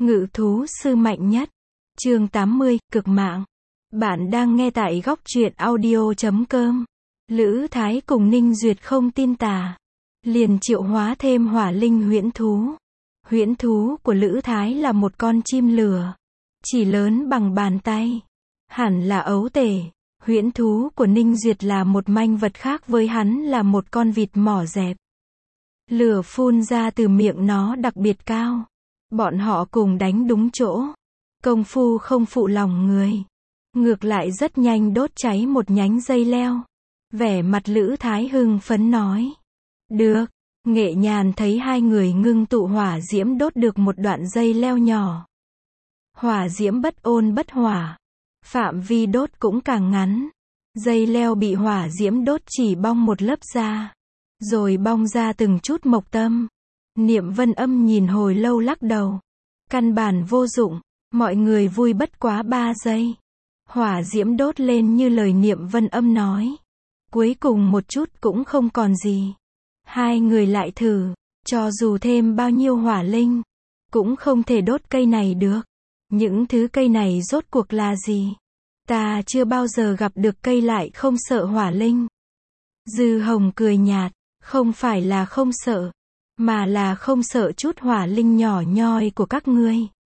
Ngự thú sư mạnh nhất. Chương 80, cực mạng. Bạn đang nghe tại góc truyện audio.com. Lữ Thái cùng Ninh Duyệt không tin tà, liền triệu hóa thêm hỏa linh huyễn thú. Huyễn thú của Lữ Thái là một con chim lửa, chỉ lớn bằng bàn tay, hẳn là ấu tể. Huyễn thú của Ninh Duyệt là một manh vật khác với hắn là một con vịt mỏ dẹp. Lửa phun ra từ miệng nó đặc biệt cao. Bọn họ cùng đánh đúng chỗ. Công phu không phụ lòng người. Ngược lại rất nhanh đốt cháy một nhánh dây leo. Vẻ mặt Lữ Thái hưng phấn nói. Được. Nghệ Nhàn thấy hai người ngưng tụ hỏa diễm đốt được một đoạn dây leo nhỏ. Hỏa diễm bất ôn bất hỏa. Phạm vi đốt cũng càng ngắn. Dây leo bị hỏa diễm đốt chỉ bong một lớp da. Rồi bong ra từng chút mộc tâm. Niệm Vân Âm nhìn hồi lâu lắc đầu. Căn bản vô dụng, mọi người vui bất quá 3 giây. Hỏa diễm đốt lên như lời Niệm Vân Âm nói. Cuối cùng một chút cũng không còn gì. Hai người lại thử, cho dù thêm bao nhiêu hỏa linh, cũng không thể đốt cây này được. Những thứ cây này rốt cuộc là gì? Ta chưa bao giờ gặp được cây lại không sợ hỏa linh. Dư Hồng cười nhạt, không phải là không sợ, mà là không sợ chút hỏa linh nhỏ nhoi của các ngươi.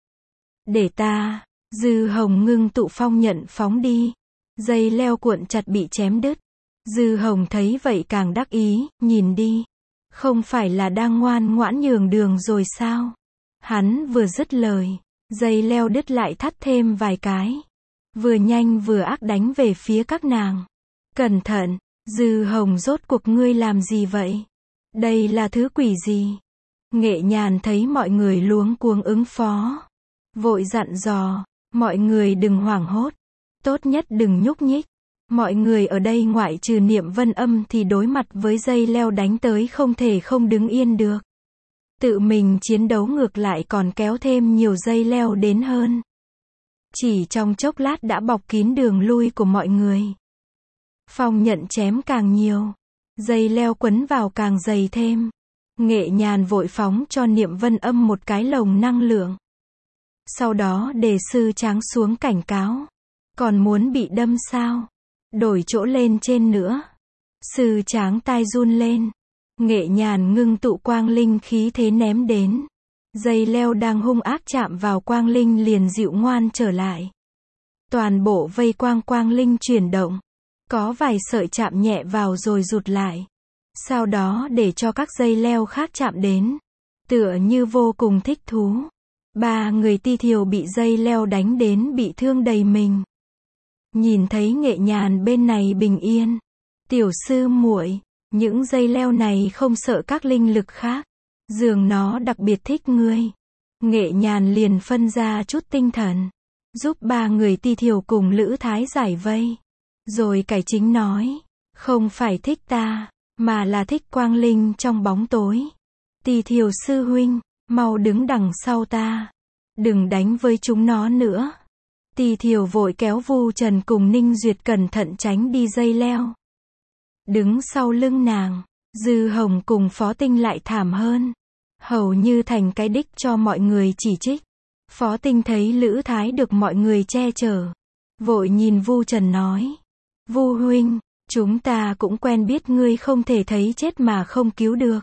Để ta, Dư Hồng ngưng tụ phong nhận phóng đi. Dây leo cuộn chặt bị chém đứt. Dư Hồng thấy vậy càng đắc ý, nhìn đi. Không phải là đang ngoan ngoãn nhường đường rồi sao? Hắn vừa dứt lời, dây leo đứt lại thắt thêm vài cái. Vừa nhanh vừa ác đánh về phía các nàng. Cẩn thận, Dư Hồng rốt cuộc ngươi làm gì vậy? Đây là thứ quỷ gì? Nghệ Nhàn thấy mọi người luống cuống ứng phó. Vội dặn dò, mọi người đừng hoảng hốt. Tốt nhất đừng nhúc nhích. Mọi người ở đây ngoại trừ Niệm Vân Âm thì đối mặt với dây leo đánh tới không thể không đứng yên được. Tự mình chiến đấu ngược lại còn kéo thêm nhiều dây leo đến hơn. Chỉ trong chốc lát đã bọc kín đường lui của mọi người. Phong nhận chém càng nhiều. Dây leo quấn vào càng dày thêm. Nghệ Nhàn vội phóng cho Niệm Vân Âm một cái lồng năng lượng. Sau đó đề sư Tráng xuống cảnh cáo. Còn muốn bị đâm sao? Đổi chỗ lên trên nữa. Sư Tráng tai run lên. Nghệ Nhàn ngưng tụ quang linh khí thế ném đến. Dây leo đang hung ác chạm vào quang linh liền dịu ngoan trở lại. Toàn bộ vây quang linh chuyển động. Có vài sợi chạm nhẹ vào rồi rụt lại. Sau đó để cho các dây leo khác chạm đến. Tựa như vô cùng thích thú. 3 người Ti Thiều bị dây leo đánh đến bị thương đầy mình. Nhìn thấy Nghệ Nhàn bên này bình yên. Tiểu sư muội, những dây leo này không sợ các linh lực khác. Dường nó đặc biệt thích ngươi. Nghệ Nhàn liền phân ra chút tinh thần. Giúp 3 người Ti Thiều cùng Lữ Thái giải vây. Rồi cải chính nói. Không phải thích ta, mà là thích quang linh trong bóng tối. Ti Thiều sư huynh, mau đứng đằng sau ta. Đừng đánh với chúng nó nữa. Ti Thiều vội kéo Vu Trần cùng Ninh Duyệt cẩn thận tránh đi dây leo. Đứng sau lưng nàng, Dư Hồng cùng Phó Tinh lại thảm hơn. Hầu như thành cái đích cho mọi người chỉ trích. Phó Tinh thấy Lữ Thái được mọi người che chở. Vội nhìn Vu Trần nói. Vu huynh, chúng ta cũng quen biết ngươi không thể thấy chết mà không cứu được.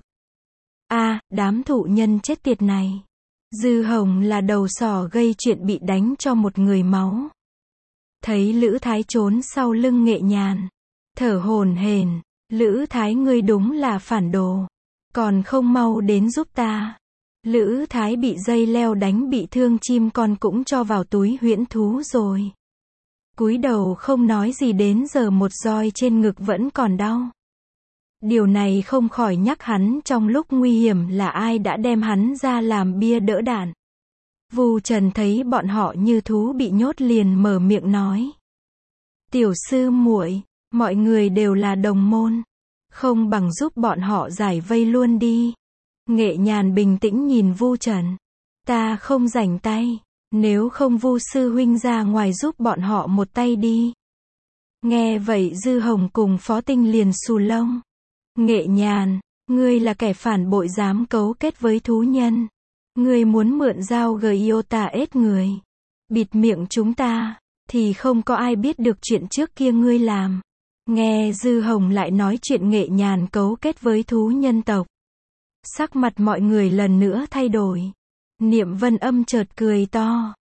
Đám thụ nhân chết tiệt này. Dư Hồng là đầu sỏ gây chuyện bị đánh cho một người máu. Thấy Lữ Thái trốn sau lưng Nghệ Nhàn. Thở hổn hển, Lữ Thái ngươi đúng là phản đồ. Còn không mau đến giúp ta. Lữ Thái bị dây leo đánh bị thương chim con cũng cho vào túi huyễn thú rồi. Cúi đầu không nói gì đến giờ một roi trên ngực vẫn còn đau. Điều này không khỏi nhắc hắn trong lúc nguy hiểm là ai đã đem hắn ra làm bia đỡ đạn. Vu Trần thấy bọn họ như thú bị nhốt liền mở miệng nói. Tiểu sư muội, mọi người đều là đồng môn. Không bằng giúp bọn họ giải vây luôn đi. Nghệ Nhàn bình tĩnh nhìn Vu Trần. Ta không rảnh tay. Nếu không Vu sư huynh ra ngoài giúp bọn họ một tay đi. Nghe vậy Dư Hồng cùng Phó Tinh liền xù lông. Nghệ Nhàn, ngươi là kẻ phản bội dám cấu kết với thú nhân. Ngươi muốn mượn dao Giota ết người. Bịt miệng chúng ta, thì không có ai biết được chuyện trước kia ngươi làm. Nghe Dư Hồng lại nói chuyện Nghệ Nhàn cấu kết với thú nhân tộc. Sắc mặt mọi người lần nữa thay đổi. Niệm Vân Âm chợt cười to.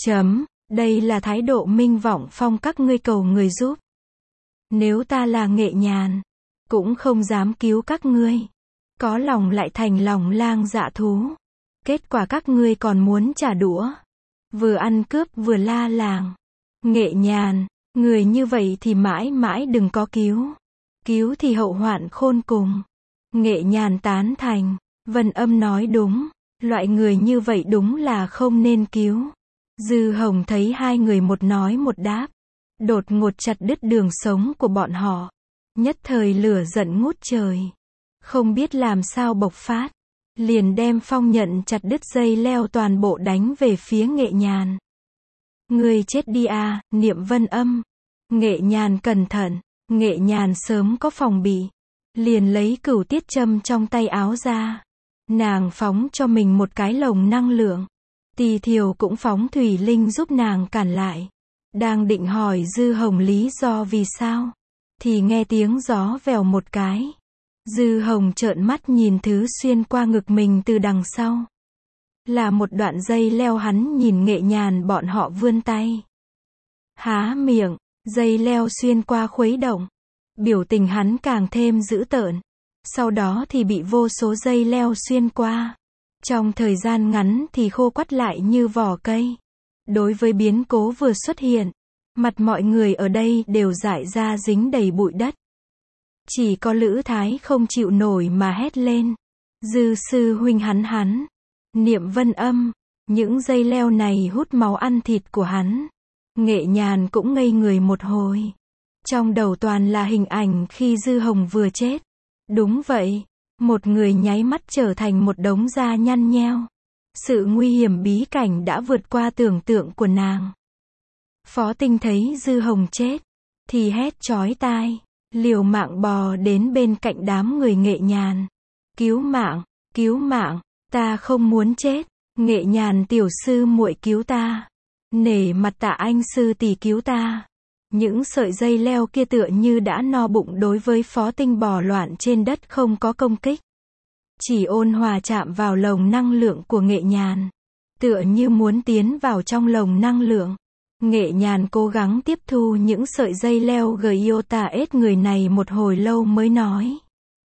Đây là thái độ Minh Vọng Phong các ngươi cầu người giúp. Nếu ta là Nghệ Nhàn, cũng không dám cứu các ngươi. Có lòng lại thành lòng lang dạ thú. Kết quả các ngươi còn muốn trả đũa. Vừa ăn cướp vừa la làng. Nghệ Nhàn, người như vậy thì mãi mãi đừng có cứu. Cứu thì hậu hoạn khôn cùng. Nghệ Nhàn tán thành. Vân Âm nói đúng. Loại người như vậy đúng là không nên cứu. Dư Hồng thấy hai người một nói một đáp. Đột ngột chặt đứt đường sống của bọn họ. Nhất thời lửa giận ngút trời. Không biết làm sao bộc phát. Liền đem phong nhận chặt đứt dây leo toàn bộ đánh về phía Nghệ Nhàn. Ngươi chết đi à, Niệm Vân Âm. Nghệ Nhàn cẩn thận. Nghệ Nhàn sớm có phòng bị. Liền lấy cửu tiết châm trong tay áo ra. Nàng phóng cho mình một cái lồng năng lượng. Tỳ Thiều cũng phóng thủy linh giúp nàng cản lại. Đang định hỏi Dư Hồng lý do vì sao. Thì nghe tiếng gió vèo một cái. Dư Hồng trợn mắt nhìn thứ xuyên qua ngực mình từ đằng sau. Là một đoạn dây leo. Hắn nhìn Nghệ Nhàn bọn họ vươn tay. Há miệng, dây leo xuyên qua khuấy động. Biểu tình hắn càng thêm dữ tợn. Sau đó thì bị vô số dây leo xuyên qua. Trong thời gian ngắn thì khô quắt lại như vỏ cây. Đối với biến cố vừa xuất hiện, mặt mọi người ở đây đều dại ra dính đầy bụi đất. Chỉ có Lữ Thái không chịu nổi mà hét lên. Dư sư huynh hắn. Niệm Vân Âm. Những dây leo này hút máu ăn thịt của hắn. Nghệ Nhàn cũng ngây người một hồi. Trong đầu toàn là hình ảnh khi Dư Hồng vừa chết. Đúng vậy. Một người nháy mắt trở thành một đống da nhăn nheo. Sự nguy hiểm bí cảnh đã vượt qua tưởng tượng của nàng. Phó Tinh thấy Dư Hồng chết. Thì hét chói tai. Liều mạng bò đến bên cạnh đám người Nghệ Nhàn. Cứu mạng, ta không muốn chết. Nghệ Nhàn tiểu sư muội cứu ta. Nể mặt Tạ Anh sư tỷ cứu ta. Những sợi dây leo kia tựa như đã no bụng đối với Phó Tinh bò loạn trên đất không có công kích. Chỉ ôn hòa chạm vào lồng năng lượng của Nghệ Nhàn. Tựa như muốn tiến vào trong lồng năng lượng. Nghệ Nhàn cố gắng tiếp thu những sợi dây leo Giota ết người này một hồi lâu mới nói.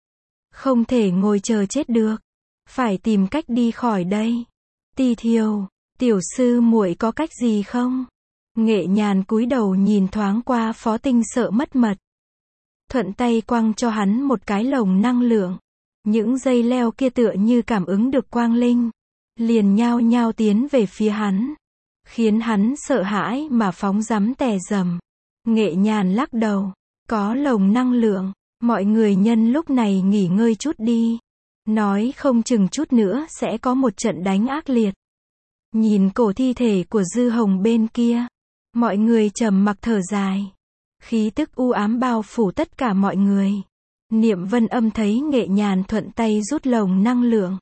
Không thể ngồi chờ chết được. Phải tìm cách đi khỏi đây. Tỳ Thiều, tiểu sư muội có cách gì không? Nghệ Nhàn cúi đầu nhìn thoáng qua Phó Tinh sợ mất mật. Thuận tay quăng cho hắn một cái lồng năng lượng. Những dây leo kia tựa như cảm ứng được quang linh. Liền nhao nhao tiến về phía hắn. Khiến hắn sợ hãi mà phóng rắm tè rầm. Nghệ Nhàn lắc đầu. Có lồng năng lượng. Mọi người nhân lúc này nghỉ ngơi chút đi. Nói không chừng chút nữa sẽ có một trận đánh ác liệt. Nhìn cổ thi thể của Dư Hồng bên kia. Mọi người trầm mặc thở dài. Khí tức u ám bao phủ tất cả mọi người. Niệm Vân Âm thấy Nghệ Nhàn thuận tay rút lồng năng lượng.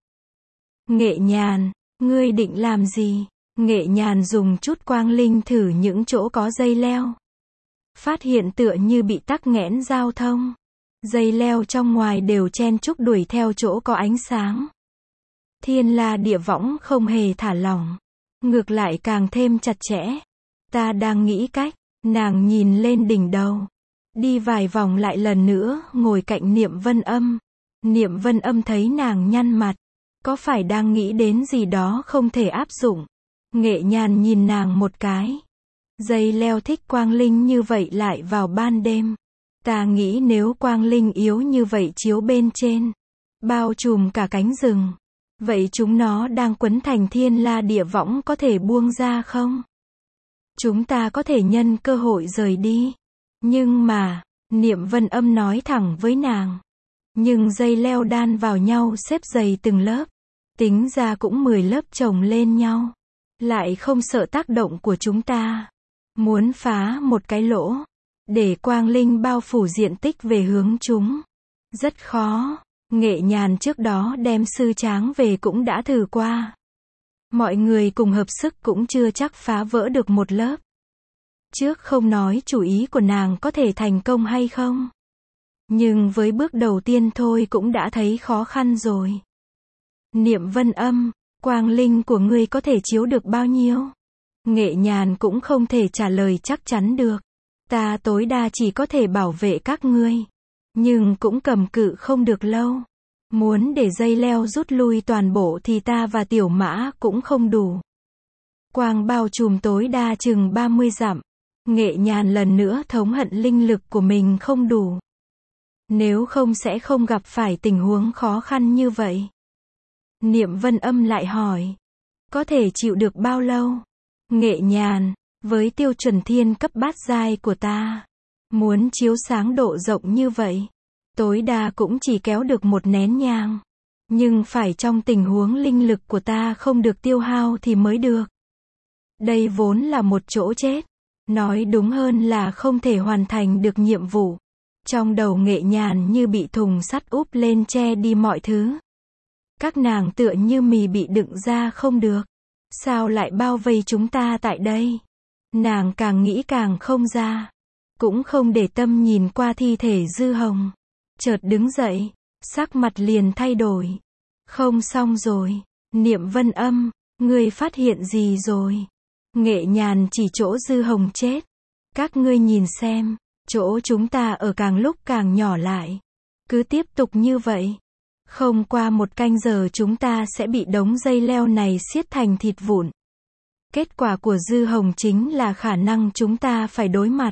Nghệ Nhàn, ngươi định làm gì? Nghệ Nhàn dùng chút quang linh thử những chỗ có dây leo. Phát hiện tựa như bị tắc nghẽn giao thông. Dây leo trong ngoài đều chen chúc đuổi theo chỗ có ánh sáng. Thiên La Địa Võng không hề thả lỏng. Ngược lại càng thêm chặt chẽ. Ta đang nghĩ cách. Nàng nhìn lên đỉnh đầu. Đi vài vòng lại lần nữa, ngồi cạnh Niệm Vân Âm. Niệm Vân Âm thấy nàng nhăn mặt. Có phải đang nghĩ đến gì đó không thể áp dụng? Nghệ Nhàn nhìn nàng một cái. Dây leo thích quang linh như vậy lại vào ban đêm. Ta nghĩ nếu quang linh yếu như vậy chiếu bên trên, bao trùm cả cánh rừng, vậy chúng nó đang quấn thành Thiên La Địa Võng có thể buông ra không? Chúng ta có thể nhân cơ hội rời đi. Nhưng mà, Niệm Vân Âm nói thẳng với nàng. Nhưng dây leo đan vào nhau xếp dày từng lớp. Tính ra cũng 10 lớp chồng lên nhau. Lại không sợ tác động của chúng ta. Muốn phá một cái lỗ. Để quang linh bao phủ diện tích về hướng chúng. Rất khó. Nghệ Nhàn trước đó đem sư tráng về cũng đã thử qua. Mọi người cùng hợp sức cũng chưa chắc phá vỡ được một lớp. Trước không nói chủ ý của nàng có thể thành công hay không. Nhưng với bước đầu tiên thôi cũng đã thấy khó khăn rồi. Niệm Vân Âm, quang linh của ngươi có thể chiếu được bao nhiêu? Nghệ Nhàn cũng không thể trả lời chắc chắn được. Ta tối đa chỉ có thể bảo vệ các ngươi. Nhưng cũng cầm cự không được lâu. Muốn để dây leo rút lui toàn bộ thì ta và Tiểu Mã cũng không đủ. Quang bao trùm tối đa chừng 30 dặm. Nghệ Nhàn lần nữa thống hận linh lực của mình không đủ. Nếu không sẽ không gặp phải tình huống khó khăn như vậy. Niệm Vân Âm lại hỏi. Có thể chịu được bao lâu? Nghệ Nhàn, với tiêu chuẩn thiên cấp bát giai của ta, muốn chiếu sáng độ rộng như vậy, tối đa cũng chỉ kéo được một nén nhang. Nhưng phải trong tình huống linh lực của ta không được tiêu hao thì mới được. Đây vốn là một chỗ chết. Nói đúng hơn là không thể hoàn thành được nhiệm vụ. Trong đầu Nghệ Nhàn như bị thùng sắt úp lên che đi mọi thứ. Các nàng tựa như mì bị đựng ra không được. Sao lại bao vây chúng ta tại đây? Nàng càng nghĩ càng không ra. Cũng không để tâm nhìn qua thi thể Dư Hồng. Chợt đứng dậy, sắc mặt liền thay đổi. Không xong rồi. Niệm Vân Âm, ngươi phát hiện gì rồi? Nghệ Nhàn chỉ chỗ Dư Hồng chết. Các ngươi nhìn xem, chỗ chúng ta ở càng lúc càng nhỏ lại. Cứ tiếp tục như vậy. Không qua một canh giờ chúng ta sẽ bị đống dây leo này xiết thành thịt vụn. Kết quả của Dư Hồng chính là khả năng chúng ta phải đối mặt.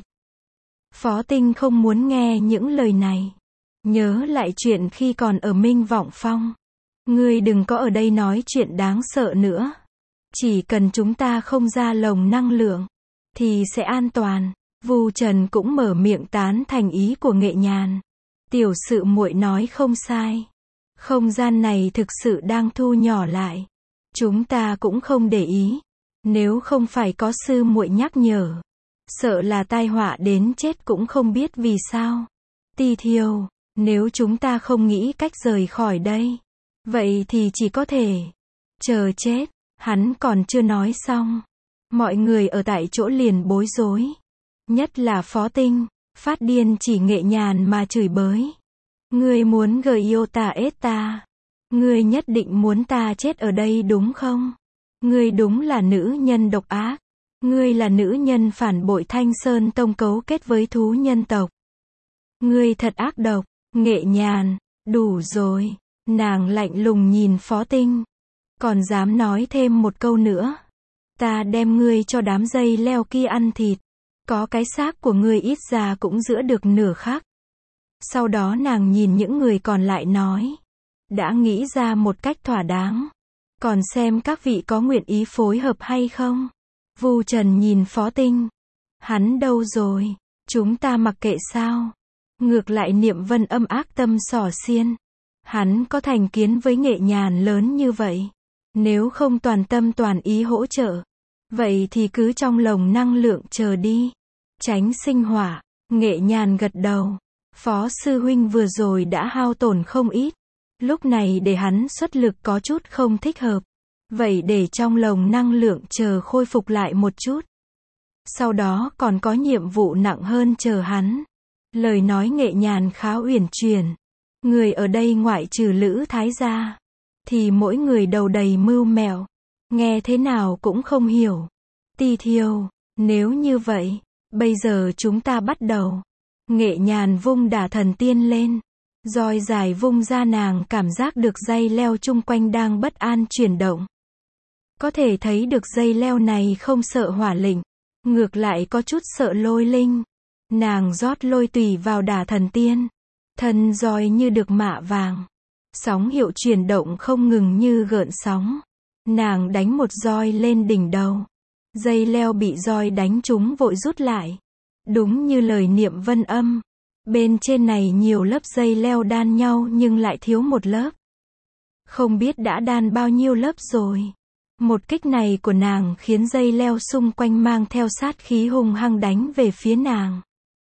Phó Tinh không muốn nghe những lời này. Nhớ lại chuyện khi còn ở Minh Vọng Phong. Ngươi đừng có ở đây nói chuyện đáng sợ nữa. Chỉ cần chúng ta không ra lồng năng lượng, thì sẽ an toàn. Vu Trần cũng mở miệng tán thành ý của Nghệ Nhàn. Tiểu sự muội nói không sai. Không gian này thực sự đang thu nhỏ lại. Chúng ta cũng không để ý. Nếu không phải có sư muội nhắc nhở, sợ là tai họa đến chết cũng không biết vì sao. Ti Thiêu, nếu chúng ta không nghĩ cách rời khỏi đây, vậy thì chỉ có thể chờ chết. Hắn còn chưa nói xong. Mọi người ở tại chỗ liền bối rối. Nhất là Phó Tinh, phát điên chỉ Nghệ Nhàn mà chửi bới. Ngươi muốn gợi yêu ta ết ta. Ngươi nhất định muốn ta chết ở đây đúng không? Ngươi đúng là nữ nhân độc ác. Ngươi là nữ nhân phản bội Thanh Sơn Tông cấu kết với thú nhân tộc. Ngươi thật ác độc. Nghệ Nhàn, đủ rồi. Nàng lạnh lùng nhìn Phó Tinh. Còn dám nói thêm một câu nữa. Ta đem ngươi cho đám dây leo kia ăn thịt. Có cái xác của ngươi ít ra cũng giữ được nửa khắc. Sau đó nàng nhìn những người còn lại nói. Đã nghĩ ra một cách thỏa đáng. Còn xem các vị có nguyện ý phối hợp hay không. Vu Trần nhìn Phó Tinh. Hắn đâu rồi? Chúng ta mặc kệ sao? Ngược lại Niệm Vân Âm ác tâm xỏ xiên. Hắn có thành kiến với Nghệ Nhàn lớn như vậy. Nếu không toàn tâm toàn ý hỗ trợ, vậy thì cứ trong lồng năng lượng chờ đi. Tránh sinh hỏa. Nghệ Nhàn gật đầu. Phó sư huynh vừa rồi đã hao tổn không ít. Lúc này để hắn xuất lực có chút không thích hợp. Vậy để trong lồng năng lượng chờ khôi phục lại một chút. Sau đó còn có nhiệm vụ nặng hơn chờ hắn. Lời nói Nghệ Nhàn khá uyển chuyển. Người ở đây ngoại trừ Lữ Thái gia, thì mỗi người đầu đầy mưu mẹo. Nghe thế nào cũng không hiểu. Ti Thiêu, nếu như vậy, bây giờ chúng ta bắt đầu. Nghệ Nhàn vung đả thần tiên lên. Roi dài vung ra, nàng cảm giác được dây leo chung quanh đang bất an chuyển động. Có thể thấy được dây leo này không sợ hỏa lĩnh, ngược lại có chút sợ lôi linh. Nàng rót lôi tùy vào đả thần tiên. Thân roi như được mạ vàng. Sóng hiệu chuyển động không ngừng như gợn sóng. Nàng đánh một roi lên đỉnh đầu. Dây leo bị roi đánh trúng vội rút lại. Đúng như lời Niệm Vân Âm. Bên trên này nhiều lớp dây leo đan nhau nhưng lại thiếu một lớp. Không biết đã đan bao nhiêu lớp rồi. Một kích này của nàng khiến dây leo xung quanh mang theo sát khí hung hăng đánh về phía nàng.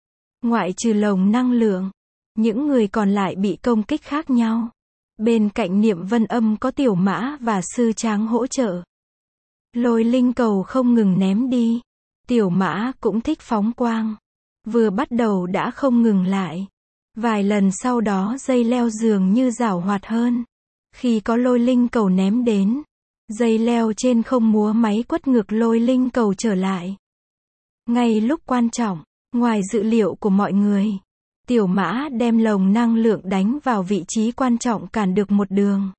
Ngoại trừ lồng năng lượng, những người còn lại bị công kích khác nhau. Bên cạnh Niệm Vân Âm có Tiểu Mã và Sư Tráng hỗ trợ. Lôi linh cầu không ngừng ném đi. Tiểu Mã cũng thích phóng quang. Vừa bắt đầu đã không ngừng lại. Vài lần sau đó dây leo dường như giảo hoạt hơn. Khi có lôi linh cầu ném đến, dây leo trên không múa máy quất ngược lôi linh cầu trở lại. Ngay lúc quan trọng, ngoài dự liệu của mọi người, Tiểu Mã đem lồng năng lượng đánh vào vị trí quan trọng cản được một đường.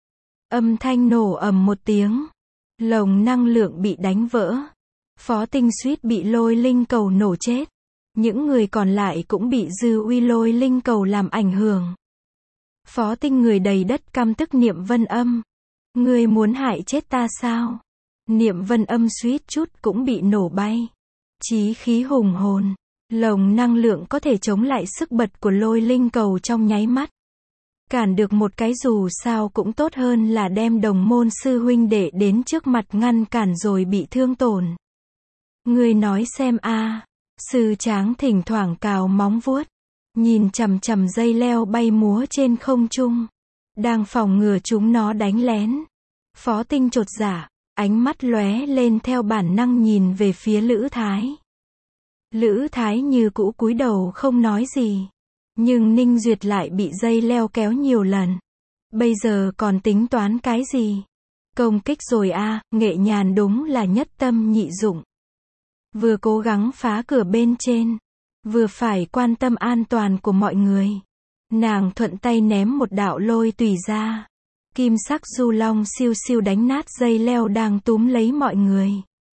Âm thanh nổ ầm một tiếng. Lồng năng lượng bị đánh vỡ. Phó Tinh suýt bị lôi linh cầu nổ chết. Những người còn lại cũng bị dư uy lôi linh cầu làm ảnh hưởng. Phó Tinh người đầy đất căm tức Niệm Vân Âm. Ngươi muốn hại chết ta sao? Niệm Vân Âm suýt chút cũng bị nổ bay. Chí khí hùng hồn. Lồng năng lượng có thể chống lại sức bật của lôi linh cầu trong nháy mắt. Cản được một cái dù sao cũng tốt hơn là đem đồng môn sư huynh đệ đến trước mặt ngăn cản rồi bị thương tổn. Ngươi nói xem a. Sư Tráng thỉnh thoảng cào móng vuốt, nhìn chằm chằm dây leo bay múa trên không trung, đang phòng ngừa chúng nó đánh lén. Phó Tinh chột dạ, ánh mắt lóe lên theo bản năng nhìn về phía Lữ Thái. Lữ Thái như cũ cúi đầu không nói gì, nhưng Ninh Duyệt lại bị dây leo kéo nhiều lần. Bây giờ còn tính toán cái gì? Công kích rồi a. Nghệ Nhàn đúng là nhất tâm nhị dụng. Vừa cố gắng phá cửa bên trên, vừa phải quan tâm an toàn của mọi người. Nàng thuận tay ném một đạo lôi tùy ra. Kim sắc du long siêu siêu đánh nát dây leo đang túm lấy mọi người.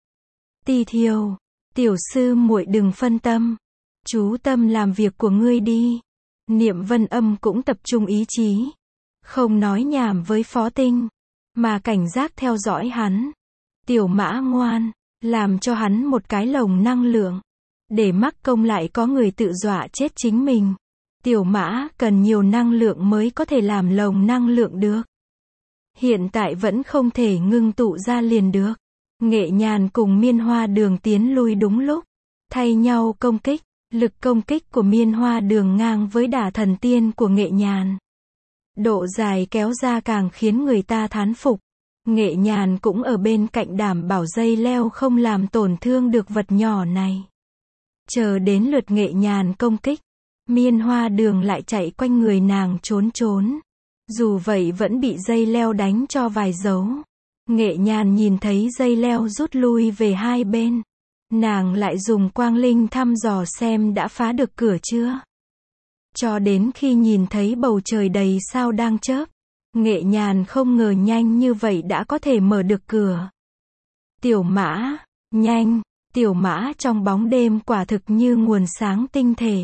Ti Thiều, tiểu sư muội đừng phân tâm. Chú tâm làm việc của ngươi đi. Niệm Vân Âm cũng tập trung ý chí. Không nói nhảm với Phó Tinh, mà cảnh giác theo dõi hắn. Tiểu Mã ngoan, làm cho hắn một cái lồng năng lượng. Để mắc công lại có người tự dọa chết chính mình. Tiểu Mã cần nhiều năng lượng mới có thể làm lồng năng lượng được. Hiện tại vẫn không thể ngưng tụ ra liền được. Nghệ Nhàn cùng Miên Hoa Đường tiến lui đúng lúc, thay nhau công kích. Lực công kích của Miên Hoa Đường ngang với đả thần tiên của Nghệ Nhàn. Độ dài kéo ra càng khiến người ta thán phục. Nghệ Nhàn cũng ở bên cạnh đảm bảo dây leo không làm tổn thương được vật nhỏ này. Chờ đến lượt Nghệ Nhàn công kích, Miên Hoa Đường lại chạy quanh người nàng trốn trốn. Dù vậy vẫn bị dây leo đánh cho vài dấu. Nghệ Nhàn nhìn thấy dây leo rút lui về hai bên. Nàng lại dùng quang linh thăm dò xem đã phá được cửa chưa. Cho đến khi nhìn thấy bầu trời đầy sao đang chớp, Nghệ Nhàn không ngờ nhanh như vậy đã có thể mở được cửa. Tiểu Mã, nhanh. Tiểu Mã trong bóng đêm quả thực như nguồn sáng tinh thể.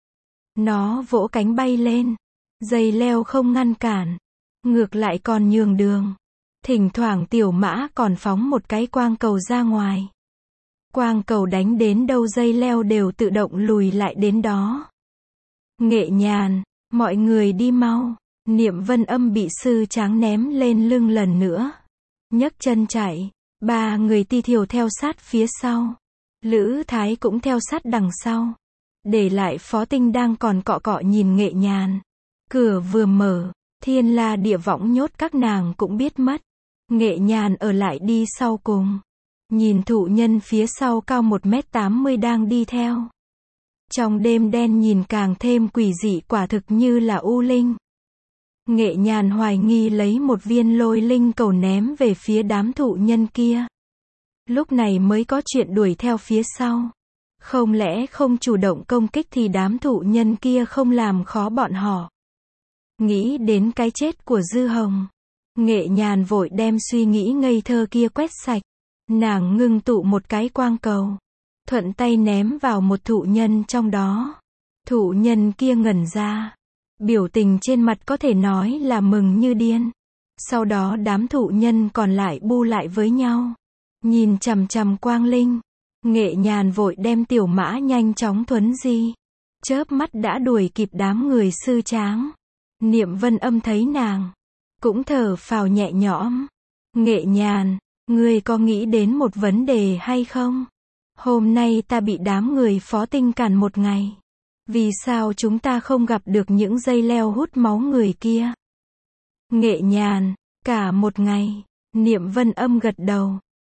Nó vỗ cánh bay lên. Dây leo không ngăn cản, ngược lại còn nhường đường. Thỉnh thoảng Tiểu Mã còn phóng một cái quang cầu ra ngoài. Quang cầu đánh đến đâu dây leo đều tự động lùi lại đến đó. Nghệ Nhàn, mọi người đi mau. Niệm Vân Âm bị Sư Tráng ném lên lưng lần nữa. Nhấc chân chạy. Ba người Ti Thiều theo sát phía sau. Lữ Thái cũng theo sát đằng sau. Để lại Phó Tinh đang còn cọ cọ nhìn Nghệ Nhàn. Cửa vừa mở, thiên la địa võng nhốt các nàng cũng biết mất. Nghệ Nhàn ở lại đi sau cùng. Nhìn thụ nhân phía sau cao 1m80 đang đi theo. Trong đêm đen nhìn càng thêm quỷ dị, quả thực như là u linh. Nghệ Nhàn hoài nghi lấy một viên lôi linh cầu ném về phía đám thụ nhân kia. Lúc này mới có chuyện đuổi theo phía sau. Không lẽ không chủ động công kích thì đám thụ nhân kia không làm khó bọn họ. Nghĩ đến cái chết của Dư Hồng, Nghệ Nhàn vội đem suy nghĩ ngây thơ kia quét sạch. Nàng ngưng tụ một cái quang cầu, thuận tay ném vào một thụ nhân trong đó. Thụ nhân kia ngẩn ra, biểu tình trên mặt có thể nói là mừng như điên. Sau đó đám thụ nhân còn lại bu lại với nhau, nhìn chằm chằm quang linh. Nghệ Nhàn vội đem Tiểu Mã nhanh chóng thuấn di, chớp mắt đã đuổi kịp đám người Sư Tráng. Niệm Vân Âm thấy nàng, cũng thở phào nhẹ nhõm. Nghệ Nhàn, ngươi có nghĩ đến một vấn đề hay không? Hôm nay ta bị đám người Phó Tinh cản một ngày. Vì sao chúng ta không gặp được những dây leo hút máu người kia? Nghệ Nhàn, cả một ngày. Niệm Vân Âm gật đầu.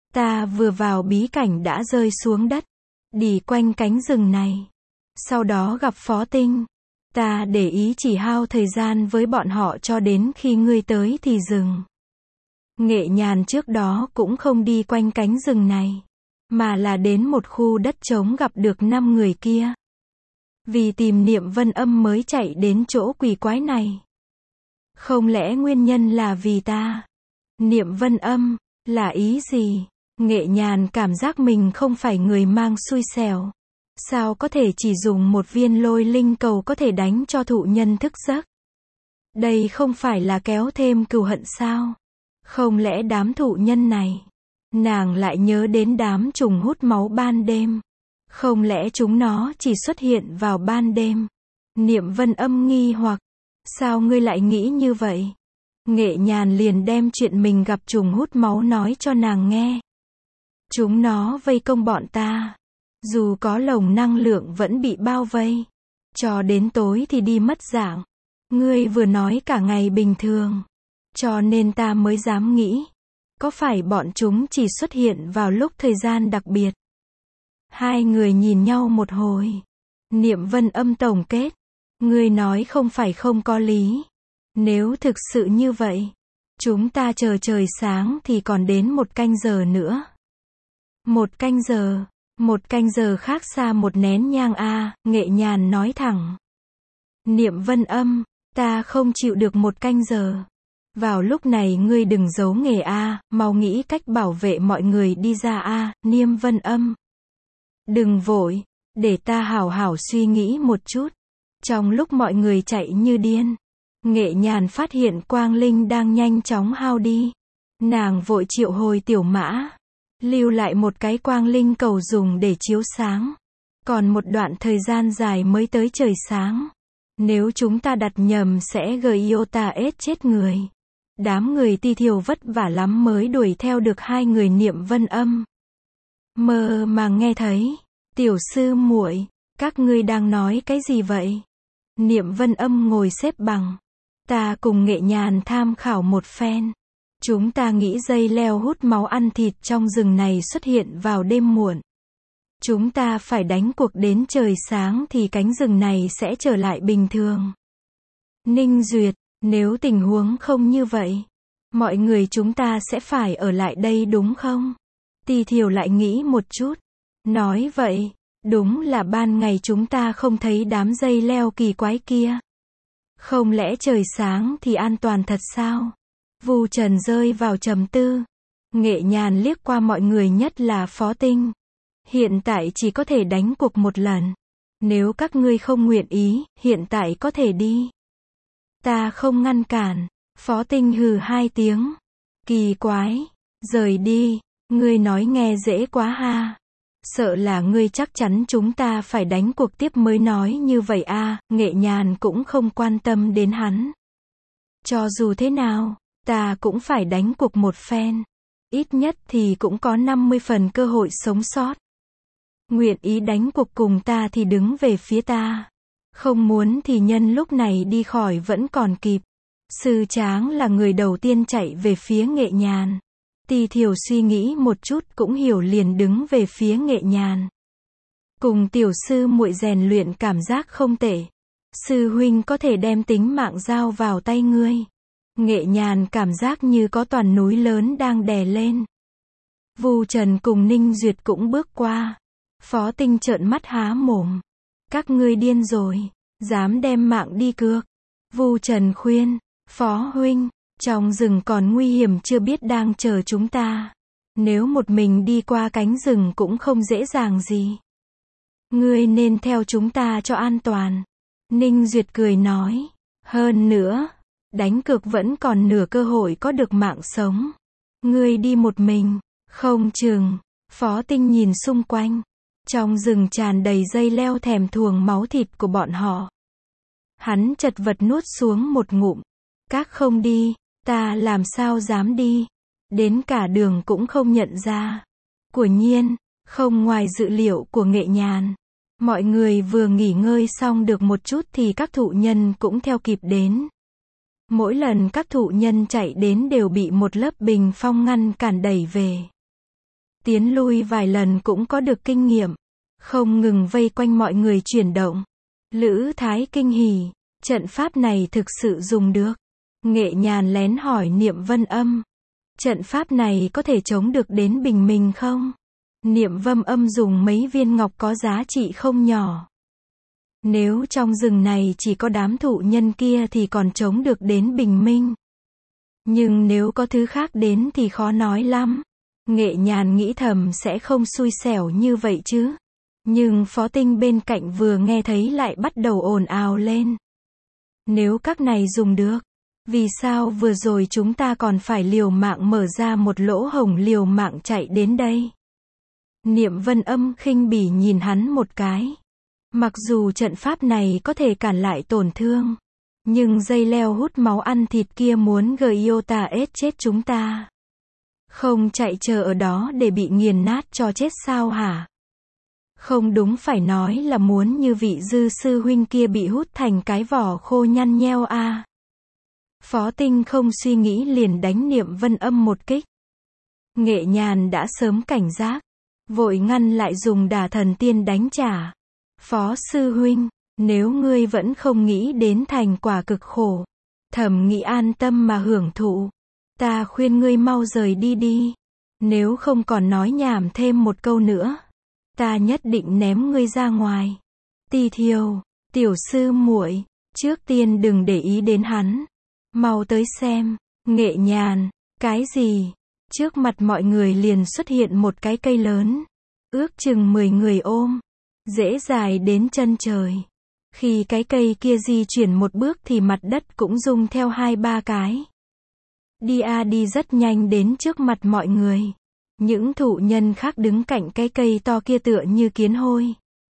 Ta vừa vào bí cảnh đã rơi xuống đất, đi quanh cánh rừng này. Sau đó gặp Phó Tinh. Ta để ý chỉ hao thời gian với bọn họ cho đến khi ngươi tới thì dừng. Nghệ Nhàn trước đó cũng không đi quanh cánh rừng này, mà là đến một khu đất trống gặp được 5 người kia. Vì tìm Niệm Vân Âm mới chạy đến chỗ quỷ quái này. Không lẽ nguyên nhân là vì ta? Niệm Vân Âm, là ý gì? Nghệ Nhàn cảm giác mình không phải người mang xui xẻo. Sao có thể chỉ dùng một viên lôi linh cầu có thể đánh cho thụ nhân thức giấc? Đây không phải là kéo thêm cừu hận sao? Không lẽ đám thụ nhân này? Nàng lại nhớ đến đám trùng hút máu ban đêm. Không lẽ chúng nó chỉ xuất hiện vào ban đêm? Niệm Vân Âm nghi hoặc. Sao ngươi lại nghĩ như vậy? Nghệ Nhàn liền đem chuyện mình gặp trùng hút máu nói cho nàng nghe. Chúng nó vây công bọn ta. Dù có lồng năng lượng vẫn bị bao vây. Cho đến tối thì đi mất dạng. Ngươi vừa nói cả ngày bình thường. Cho nên ta mới dám nghĩ. Có phải bọn chúng chỉ xuất hiện vào lúc thời gian đặc biệt? Hai người nhìn nhau một hồi. Niệm Vân Âm tổng kết. Ngươi nói không phải không có lý. Nếu thực sự như vậy, chúng ta chờ trời sáng thì còn đến 1 canh giờ nữa. 1 canh giờ, 1 canh giờ khác xa 1 nén nhang a, Nghệ Nhàn nói thẳng. Niệm Vân Âm, ta không chịu được 1 canh giờ. Vào lúc này ngươi đừng giấu nghề a, mau nghĩ cách bảo vệ mọi người đi ra a, Niệm Vân Âm. Đừng vội, để ta hảo hảo suy nghĩ một chút. Trong lúc mọi người chạy như điên, Nghệ Nhàn phát hiện quang linh đang nhanh chóng hao đi. Nàng vội triệu hồi tiểu mã, lưu lại một cái quang linh cầu dùng để chiếu sáng. Còn một đoạn thời gian dài mới tới trời sáng. Nếu chúng ta đặt nhầm sẽ gây iota ết chết người. Đám người Ti Thiều vất vả lắm mới đuổi theo được 2 người Niệm Vân Âm. Mơ màng nghe thấy, tiểu sư muội, các ngươi đang nói cái gì vậy? Niệm Vân Âm ngồi xếp bằng. Ta cùng Nghệ Nhàn tham khảo một phen. Chúng ta nghĩ dây leo hút máu ăn thịt trong rừng này xuất hiện vào đêm muộn. Chúng ta phải đánh cuộc đến trời sáng thì cánh rừng này sẽ trở lại bình thường. Ninh Duyệt, nếu tình huống không như vậy, mọi người chúng ta sẽ phải ở lại đây đúng không? Ti Thiều lại nghĩ một chút. Nói vậy, đúng là ban ngày chúng ta không thấy đám dây leo kỳ quái kia. Không lẽ trời sáng thì an toàn thật sao? Vu Trần rơi vào trầm tư. Nghệ Nhàn liếc qua mọi người nhất là Phó Tinh. Hiện tại chỉ có thể đánh cuộc một lần. Nếu các ngươi không nguyện ý, hiện tại có thể đi. Ta không ngăn cản. Phó Tinh hừ 2 tiếng. Kỳ quái. Rời đi. Ngươi nói nghe dễ quá ha. Sợ là ngươi chắc chắn chúng ta phải đánh cuộc tiếp mới nói như vậy a, Nghệ Nhàn cũng không quan tâm đến hắn. Cho dù thế nào, ta cũng phải đánh cuộc một phen. Ít nhất thì cũng có 50 phần cơ hội sống sót. Nguyện ý đánh cuộc cùng ta thì đứng về phía ta. Không muốn thì nhân lúc này đi khỏi vẫn còn kịp. Sư Tráng là người đầu tiên chạy về phía Nghệ Nhàn. Ti Thiều suy nghĩ một chút cũng hiểu liền đứng về phía Nghệ Nhàn. Cùng tiểu sư muội rèn luyện cảm giác không tệ. Sư huynh có thể đem tính mạng giao vào tay ngươi. Nghệ Nhàn cảm giác như có toàn núi lớn đang đè lên. Vu Trần cùng Ninh Duyệt cũng bước qua. Phó Tinh trợn mắt há mồm. Các ngươi điên rồi, dám đem mạng đi cược. Vu Trần khuyên, Phó huynh, trong rừng còn nguy hiểm chưa biết đang chờ chúng ta. Nếu một mình đi qua cánh rừng cũng không dễ dàng gì. Ngươi nên theo chúng ta cho an toàn. Ninh Duyệt cười nói. Hơn nữa, đánh cược vẫn còn nửa cơ hội có được mạng sống. Ngươi đi một mình, không chừng. Phó Tinh nhìn xung quanh. Trong rừng tràn đầy dây leo thèm thuồng máu thịt của bọn họ. Hắn chật vật nuốt xuống một ngụm. Các không đi, ta làm sao dám đi. Đến cả đường cũng không nhận ra. Quả nhiên, không ngoài dự liệu của Nghệ Nhàn. Mọi người vừa nghỉ ngơi xong được một chút thì các thụ nhân cũng theo kịp đến. Mỗi lần các thụ nhân chạy đến đều bị một lớp bình phong ngăn cản đẩy về. tiến lui vài lần cũng có được kinh nghiệm, không ngừng vây quanh mọi người chuyển động. Lữ Thái kinh hỉ, trận pháp này thực sự dùng được. Nghệ Nhàn lén hỏi Niệm Vân Âm, trận pháp này có thể chống được đến bình minh không? Niệm Vân Âm dùng mấy viên ngọc có giá trị không nhỏ. Nếu trong rừng này chỉ có đám thụ nhân kia thì còn chống được đến bình minh. Nhưng nếu có thứ khác đến thì khó nói lắm. Nghệ Nhàn nghĩ thầm sẽ không xui xẻo như vậy chứ. Nhưng Phó Tinh bên cạnh vừa nghe thấy lại bắt đầu ồn ào lên. Nếu các này dùng được, vì sao vừa rồi chúng ta còn phải liều mạng mở ra một lỗ hổng liều mạng chạy đến đây? Niệm Vân Âm khinh bỉ nhìn hắn một cái. Mặc dù trận pháp này có thể cản lại tổn thương, nhưng dây leo hút máu ăn thịt kia muốn Giota chết chúng ta. Không chạy chờ ở đó để bị nghiền nát cho chết sao hả? Không đúng phải nói là muốn như vị Dư sư huynh kia bị hút thành cái vỏ khô nhăn nheo à. Phó Tinh không suy nghĩ liền đánh Niệm Vân Âm một kích. Nghệ Nhàn đã sớm cảnh giác, vội ngăn lại dùng Đả Thần Tiên đánh trả. Phó sư huynh, nếu ngươi vẫn không nghĩ đến thành quả cực khổ, thầm nghĩ an tâm mà hưởng thụ, ta khuyên ngươi mau rời đi đi. Nếu không còn nói nhảm thêm một câu nữa, ta nhất định ném ngươi ra ngoài. Tỳ Thiều, tiểu sư muội, trước tiên đừng để ý đến hắn. Mau tới xem. Nghệ Nhàn, cái gì? Trước mặt mọi người liền xuất hiện một cái cây lớn, ước chừng 10 người ôm, rễ dài đến chân trời. Khi cái cây kia di chuyển một bước thì mặt đất cũng rung theo 2-3 cái. Đi rất nhanh đến trước mặt mọi người. Những thụ nhân khác đứng cạnh cái cây to kia tựa như kiến hôi.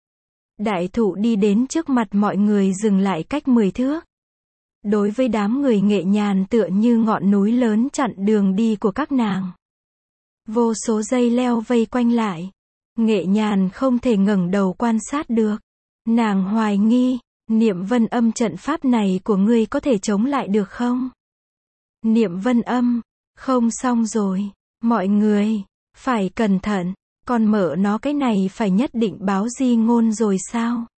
Đại thụ đi đến trước mặt mọi người dừng lại cách 10 thước. Đối với đám người Nghệ Nhàn tựa như ngọn núi lớn chặn đường đi của các nàng. Vô số dây leo vây quanh lại. Nghệ Nhàn không thể ngẩng đầu quan sát được. Nàng hoài nghi, Niệm Vân Âm trận pháp này của ngươi có thể chống lại được không? Niệm Vân Âm, không xong rồi. Mọi người, phải cẩn thận, còn mở nó cái này phải nhất định báo di ngôn rồi sao?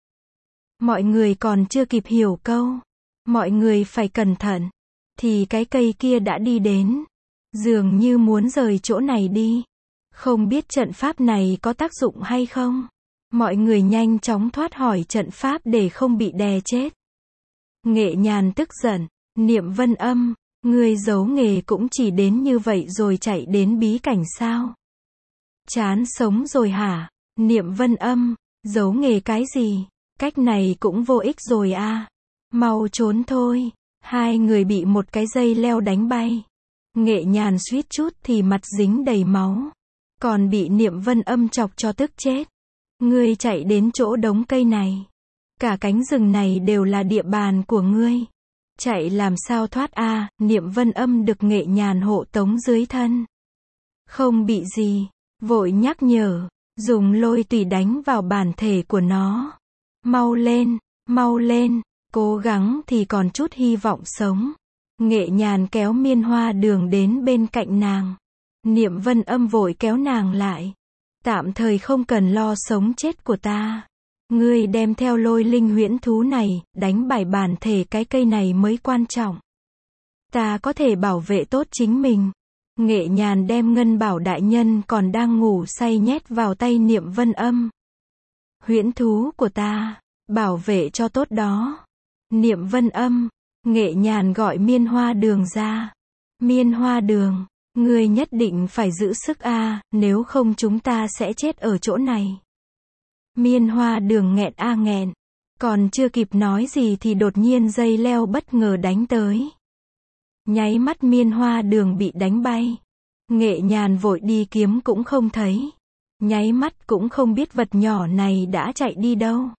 Mọi người còn chưa kịp hiểu câu. Mọi người phải cẩn thận. Thì cái cây kia đã đi đến. Dường như muốn rời chỗ này đi. Không biết trận pháp này có tác dụng hay không? Mọi người nhanh chóng thoát khỏi trận pháp để không bị đè chết. Nghệ Nhàn tức giận. Niệm Vân Âm, ngươi giấu nghề cũng chỉ đến như vậy rồi chạy đến bí cảnh sao? Chán sống rồi hả? Niệm Vân Âm, giấu nghề cái gì? Cách này cũng vô ích rồi à? Mau trốn thôi. Hai người bị một cái dây leo đánh bay. Nghệ Nhàn suýt chút thì mặt dính đầy máu. Còn bị Niệm Vân Âm chọc cho tức chết. Ngươi chạy đến chỗ đống cây này. Cả cánh rừng này đều là địa bàn của ngươi. Chạy làm sao thoát a? Niệm Vân Âm được Nghệ Nhàn hộ tống dưới thân. Không bị gì. Vội nhắc nhở. Dùng lôi tùy đánh vào bản thể của nó. Mau lên, mau lên. Cố gắng thì còn chút hy vọng sống. Nghệ Nhàn kéo Miên Hoa Đường đến bên cạnh nàng. Niệm Vân Âm vội kéo nàng lại. Tạm thời không cần lo sống chết của ta. Ngươi đem theo lôi linh huyễn thú này, đánh bại bản thể cái cây này mới quan trọng. Ta có thể bảo vệ tốt chính mình. Nghệ Nhàn đem Ngân Bảo đại nhân còn đang ngủ say nhét vào tay Niệm Vân Âm. Huyễn thú của ta, bảo vệ cho tốt đó. Niệm Vân Âm, Nghệ Nhàn gọi Miên Hoa Đường ra. Miên Hoa Đường, ngươi nhất định phải giữ sức a, nếu không chúng ta sẽ chết ở chỗ này. Miên Hoa Đường nghẹn a nghẹn, còn chưa kịp nói gì thì đột nhiên dây leo bất ngờ đánh tới. Nháy mắt Miên Hoa Đường bị đánh bay. Nghệ Nhàn vội đi kiếm cũng không thấy. Nháy mắt cũng không biết vật nhỏ này đã chạy đi đâu.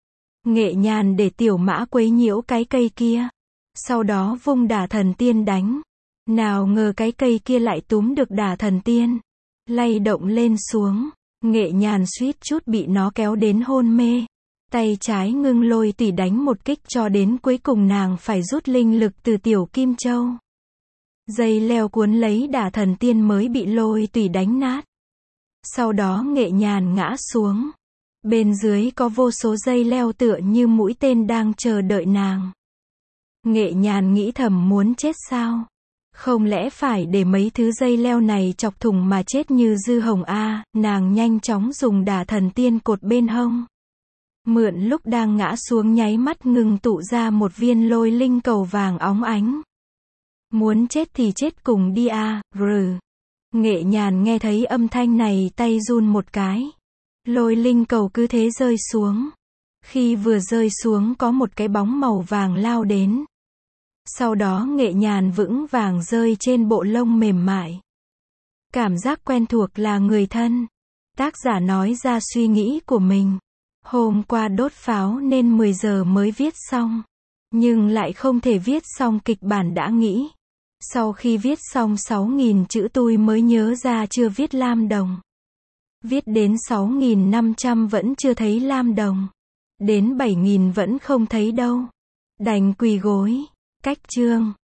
Nghệ Nhàn để tiểu mã quấy nhiễu cái cây kia. Sau đó vung Đả Thần Tiên đánh. Nào ngờ cái cây kia lại túm được Đả Thần Tiên. Lay động lên xuống. Nghệ Nhàn suýt chút bị nó kéo đến hôn mê. Tay trái ngưng lôi tùy đánh một kích cho đến cuối cùng nàng phải rút linh lực từ tiểu Kim Châu. Dây leo cuốn lấy Đả Thần Tiên mới bị lôi tùy đánh nát. Sau đó Nghệ Nhàn ngã xuống. Bên dưới có vô số dây leo tựa như mũi tên đang chờ đợi nàng. Nghệ Nhàn nghĩ thầm muốn chết sao? Không lẽ phải để mấy thứ dây leo này chọc thủng mà chết như Dư Hồng a? Nàng nhanh chóng dùng đả thần tiên cột bên hông. Mượn lúc đang ngã xuống nháy mắt ngừng tụ ra một viên lôi linh cầu vàng óng ánh. Muốn chết thì chết cùng đi a, Nghệ Nhàn nghe thấy âm thanh này tay run một cái. Lôi linh cầu cứ thế rơi xuống. Khi vừa rơi xuống có một cái bóng màu vàng lao đến. Sau đó Nghệ Nhàn vững vàng rơi trên bộ lông mềm mại. Cảm giác quen thuộc là người thân. Tác giả nói ra suy nghĩ của mình. Hôm qua đốt pháo nên 10 giờ mới viết xong. Nhưng lại không thể viết xong kịch bản đã nghĩ. Sau khi viết xong 6.000 chữ tôi mới nhớ ra chưa viết Lam Đồng. Viết đến 6.500 vẫn chưa thấy Lam Đồng. Đến 7.000 vẫn không thấy đâu. Đành quỳ gối. Cách chương.